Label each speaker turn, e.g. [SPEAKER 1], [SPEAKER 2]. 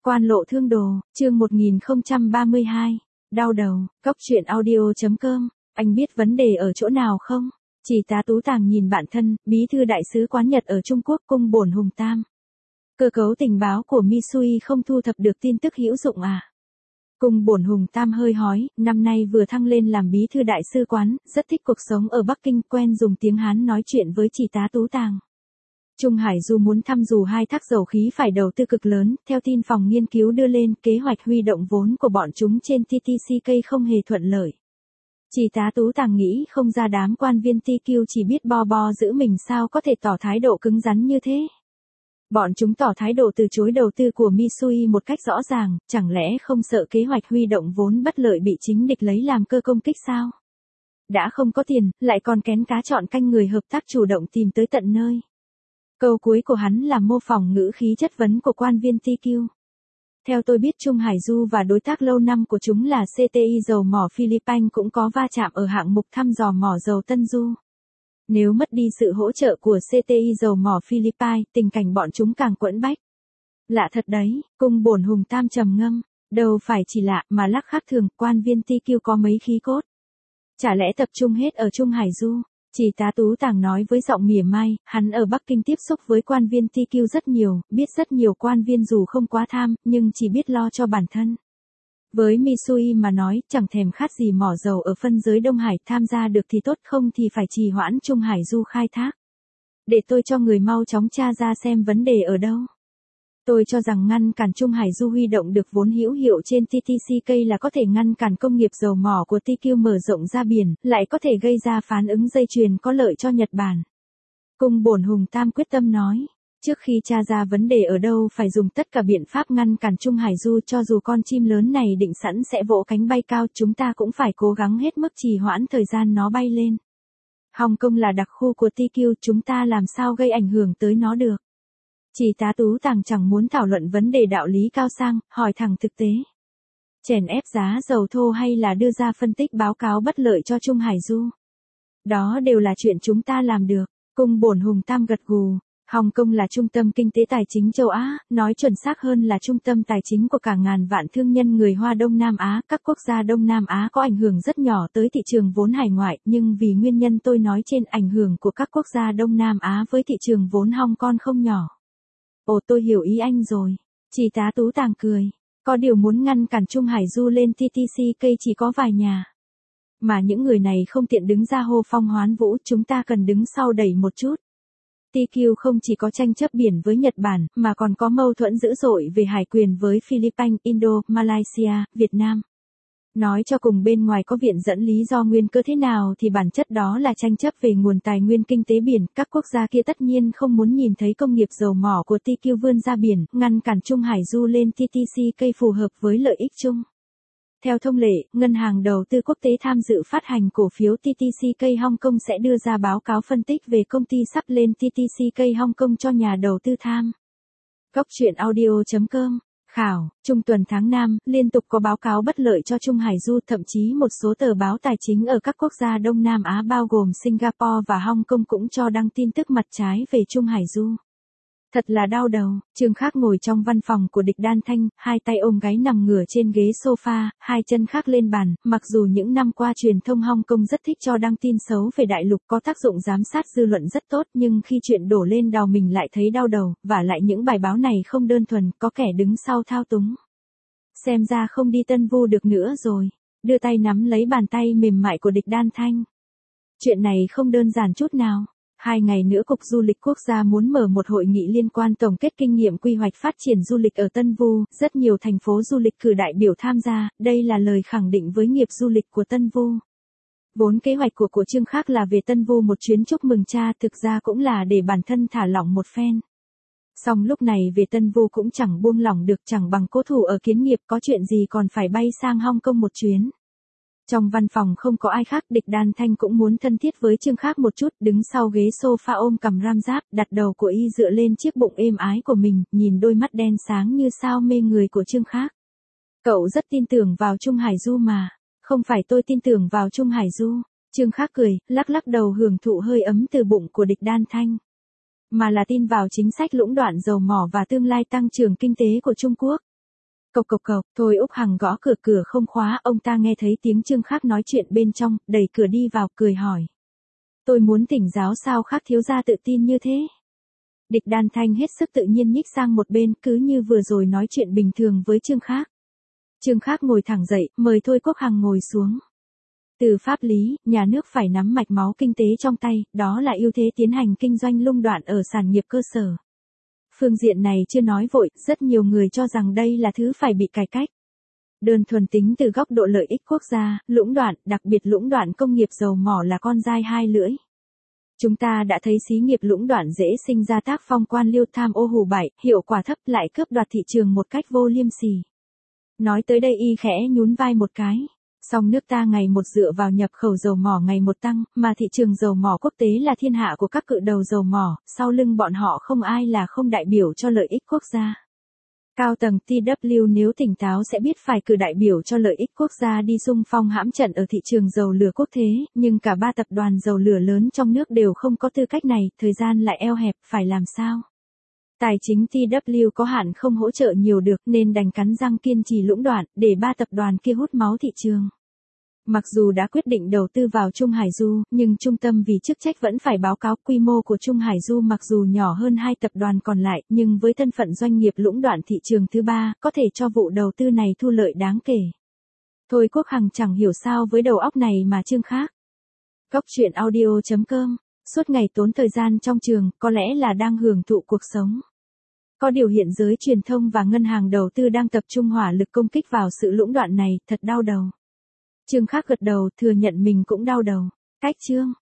[SPEAKER 1] Quan lộ thương đồ, chương 1032. Đau đầu, Cóc truyện audio.com. Anh biết vấn đề ở chỗ nào không? Chỉ tá Tú Tàng nhìn bạn thân, bí thư đại sứ quán Nhật ở Trung Quốc cung bổn Hùng Tam. Cơ cấu tình báo của Misui không thu thập được tin tức hữu dụng à? Cung bổn Hùng Tam hơi hói, năm nay vừa thăng lên làm bí thư đại sứ quán, rất thích cuộc sống ở Bắc Kinh, quen dùng tiếng Hán nói chuyện với chỉ tá Tú Tàng. Trung Hải Du muốn thăm dù hai thác dầu khí phải đầu tư cực lớn, theo tin phòng nghiên cứu đưa lên, kế hoạch huy động vốn của bọn chúng trên TTCK không hề thuận lợi. Chỉ tá Tú Tàng nghĩ không ra đám quan viên TQ chỉ biết bo bo giữ mình sao có thể tỏ thái độ cứng rắn như thế. Bọn chúng tỏ thái độ từ chối đầu tư của Misui một cách rõ ràng, chẳng lẽ không sợ kế hoạch huy động vốn bất lợi bị chính địch lấy làm cơ công kích sao? Đã không có tiền, lại còn kén cá chọn canh người hợp tác chủ động tìm tới tận nơi. Câu cuối của hắn là mô phỏng ngữ khí chất vấn của quan viên TQ. Theo tôi biết Trung Hải Du và đối tác lâu năm của chúng là CTI dầu mỏ Philippines cũng có va chạm ở hạng mục thăm dò mỏ dầu Tân Du. Nếu mất đi sự hỗ trợ của CTI dầu mỏ Philippines, tình cảnh bọn chúng càng quẫn bách. Lạ thật đấy, cung bổn Hùng Tam trầm ngâm, đâu phải chỉ lạ mà lắc khác thường, quan viên TQ có mấy khí cốt. Chả lẽ tập trung hết ở Trung Hải Du? Chỉ tá Tú Tàng nói với giọng mỉa mai, hắn ở Bắc Kinh tiếp xúc với quan viên TQ rất nhiều, biết rất nhiều quan viên dù không quá tham, nhưng chỉ biết lo cho bản thân. Với Misui mà nói, chẳng thèm khát gì mỏ dầu ở phân giới Đông Hải, tham gia được thì tốt, không thì phải trì hoãn Trung Hải Du khai thác. Để tôi cho người mau chóng tra ra xem vấn đề ở đâu. Tôi cho rằng ngăn cản Trung Hải Du huy động được vốn hữu hiệu trên TTCK là có thể ngăn cản công nghiệp dầu mỏ của TQ mở rộng ra biển, lại có thể gây ra phản ứng dây chuyền có lợi cho Nhật Bản. Cung bổn Hùng Tam quyết tâm nói, trước khi tra ra vấn đề ở đâu phải dùng tất cả biện pháp ngăn cản Trung Hải Du, cho dù con chim lớn này định sẵn sẽ vỗ cánh bay cao, chúng ta cũng phải cố gắng hết mức trì hoãn thời gian nó bay lên. Hồng Kông là đặc khu của TQ, chúng ta làm sao gây ảnh hưởng tới nó được. Chỉ tá Tú Tàng chẳng muốn thảo luận vấn đề đạo lý cao sang, hỏi thẳng thực tế. Chèn ép giá dầu thô hay là đưa ra phân tích báo cáo bất lợi cho Trung Hải Du? Đó đều là chuyện chúng ta làm được. Cung bổn Hùng Tam gật gù. Hồng Kông là trung tâm kinh tế tài chính châu Á, nói chuẩn xác hơn là trung tâm tài chính của cả ngàn vạn thương nhân người Hoa Đông Nam Á. Các quốc gia Đông Nam Á có ảnh hưởng rất nhỏ tới thị trường vốn hải ngoại, nhưng vì nguyên nhân tôi nói trên, ảnh hưởng của các quốc gia Đông Nam Á với thị trường vốn Hong Kong không nhỏ. Ồ, tôi hiểu ý anh rồi. Chỉ tá Tú Tàng cười. Có điều muốn ngăn cản Trung Hải Du lên TTCK chỉ có vài nhà. Mà những người này không tiện đứng ra hô phong hoán vũ, chúng ta cần đứng sau đẩy một chút. TQ không chỉ có tranh chấp biển với Nhật Bản, mà còn có mâu thuẫn dữ dội về hải quyền với Philippines, Indo, Malaysia, Việt Nam. Nói cho cùng, bên ngoài có viện dẫn lý do nguyên cơ thế nào thì bản chất đó là tranh chấp về nguồn tài nguyên kinh tế biển. Các quốc gia kia tất nhiên không muốn nhìn thấy công nghiệp dầu mỏ của TQ vươn ra biển, ngăn cản Trung Hải Du lên TTCK phù hợp với lợi ích chung. Theo thông lệ, ngân hàng đầu tư quốc tế tham dự phát hành cổ phiếu TTCK Hong Kong sẽ đưa ra báo cáo phân tích về công ty sắp lên TTCK Hong Kong cho nhà đầu tư tham. Cóc truyện audio.com. Khảo, trung tuần tháng 5, liên tục có báo cáo bất lợi cho Trung Hải Du, thậm chí một số tờ báo tài chính ở các quốc gia Đông Nam Á bao gồm Singapore và Hong Kong cũng cho đăng tin tức mặt trái về Trung Hải Du. Thật là đau đầu. Trương Khắc ngồi trong văn phòng của Địch Đan Thanh, hai tay ôm gáy nằm ngửa trên ghế sofa, hai chân khác lên bàn. Mặc dù những năm qua truyền thông Hong Kong rất thích cho đăng tin xấu về đại lục, có tác dụng giám sát dư luận rất tốt, nhưng khi chuyện đổ lên đầu mình lại thấy đau đầu, vả lại những bài báo này không đơn thuần, có kẻ đứng sau thao túng. Xem ra không đi Tân Vu được nữa rồi. Đưa tay nắm lấy bàn tay mềm mại của Địch Đan Thanh. Chuyện này không đơn giản chút nào. 2 ngày nữa Cục Du lịch Quốc gia muốn mở một hội nghị liên quan tổng kết kinh nghiệm quy hoạch phát triển du lịch ở Tân Vu, rất nhiều thành phố du lịch cử đại biểu tham gia, đây là lời khẳng định với nghiệp du lịch của Tân Vu. Vốn kế hoạch của Trương Khắc là về Tân Vu một chuyến chúc mừng cha, thực ra cũng là để bản thân thả lỏng một phen. Song lúc này về Tân Vu cũng chẳng buông lỏng được, chẳng bằng cố thủ ở Kiến Nghiệp, có chuyện gì còn phải bay sang Hong Kong một chuyến. Trong văn phòng không có ai khác, Địch Đan Thanh cũng muốn thân thiết với Trương Khắc một chút, đứng sau ghế sofa ôm cằm ram giáp, đặt đầu của y dựa lên chiếc bụng êm ái của mình, nhìn đôi mắt đen sáng như sao mê người của Trương Khắc. Cậu rất tin tưởng vào Trung Hải Du mà. Không phải tôi tin tưởng vào Trung Hải Du. Trương Khắc cười, lắc lắc đầu hưởng thụ hơi ấm từ bụng của Địch Đan Thanh. Mà là tin vào chính sách lũng đoạn dầu mỏ và tương lai tăng trưởng kinh tế của Trung Quốc. Cộc cộc cộc, Thôi Úc Hằng gõ cửa, cửa không khóa, ông ta nghe thấy tiếng Trương Khác nói chuyện bên trong, đẩy cửa đi vào, cười hỏi. Tôi muốn thỉnh giáo sao Khác thiếu gia tự tin như thế? Địch Đan Thanh hết sức tự nhiên nhích sang một bên, cứ như vừa rồi nói chuyện bình thường với Trương Khác. Trương Khác ngồi thẳng dậy, mời Thôi Quốc Hằng ngồi xuống. Từ pháp lý, nhà nước phải nắm mạch máu kinh tế trong tay, đó là ưu thế tiến hành kinh doanh lũng đoạn ở sản nghiệp cơ sở. Phương diện này chưa nói vội, rất nhiều người cho rằng đây là thứ phải bị cải cách. Đơn thuần tính từ góc độ lợi ích quốc gia, lũng đoạn, đặc biệt lũng đoạn công nghiệp dầu mỏ là con dai hai lưỡi. Chúng ta đã thấy xí nghiệp lũng đoạn dễ sinh ra tác phong quan liêu tham ô hủ bại, hiệu quả thấp lại cướp đoạt thị trường một cách vô liêm sỉ. Nói tới đây y khẽ nhún vai một cái. Song nước ta ngày một dựa vào nhập khẩu dầu mỏ ngày một tăng, mà thị trường dầu mỏ quốc tế là thiên hạ của các cự đầu dầu mỏ, sau lưng bọn họ không ai là không đại biểu cho lợi ích quốc gia. Cao tầng TW nếu tỉnh táo sẽ biết phải cử đại biểu cho lợi ích quốc gia đi xung phong hãm trận ở thị trường dầu lửa quốc tế, nhưng cả ba tập đoàn dầu lửa lớn trong nước đều không có tư cách này, thời gian lại eo hẹp, phải làm sao? Tài chính TW có hạn không hỗ trợ nhiều được nên đành cắn răng kiên trì lũng đoạn, để ba tập đoàn kia hút máu thị trường. Mặc dù đã quyết định đầu tư vào Trung Hải Du, nhưng trung tâm vì chức trách vẫn phải báo cáo quy mô của Trung Hải Du mặc dù nhỏ hơn hai tập đoàn còn lại, nhưng với thân phận doanh nghiệp lũng đoạn thị trường thứ ba, có thể cho vụ đầu tư này thu lợi đáng kể. Thôi Quốc Hằng chẳng hiểu sao với đầu óc này mà Trương Khác. Cóc truyện audio.com, suốt ngày tốn thời gian trong trường, có lẽ là đang hưởng thụ cuộc sống. Có điều hiện giới truyền thông và ngân hàng đầu tư đang tập trung hỏa lực công kích vào sự lũng đoạn này, thật đau đầu. Trương Khác gật đầu, thừa nhận mình cũng đau đầu. Cách chương.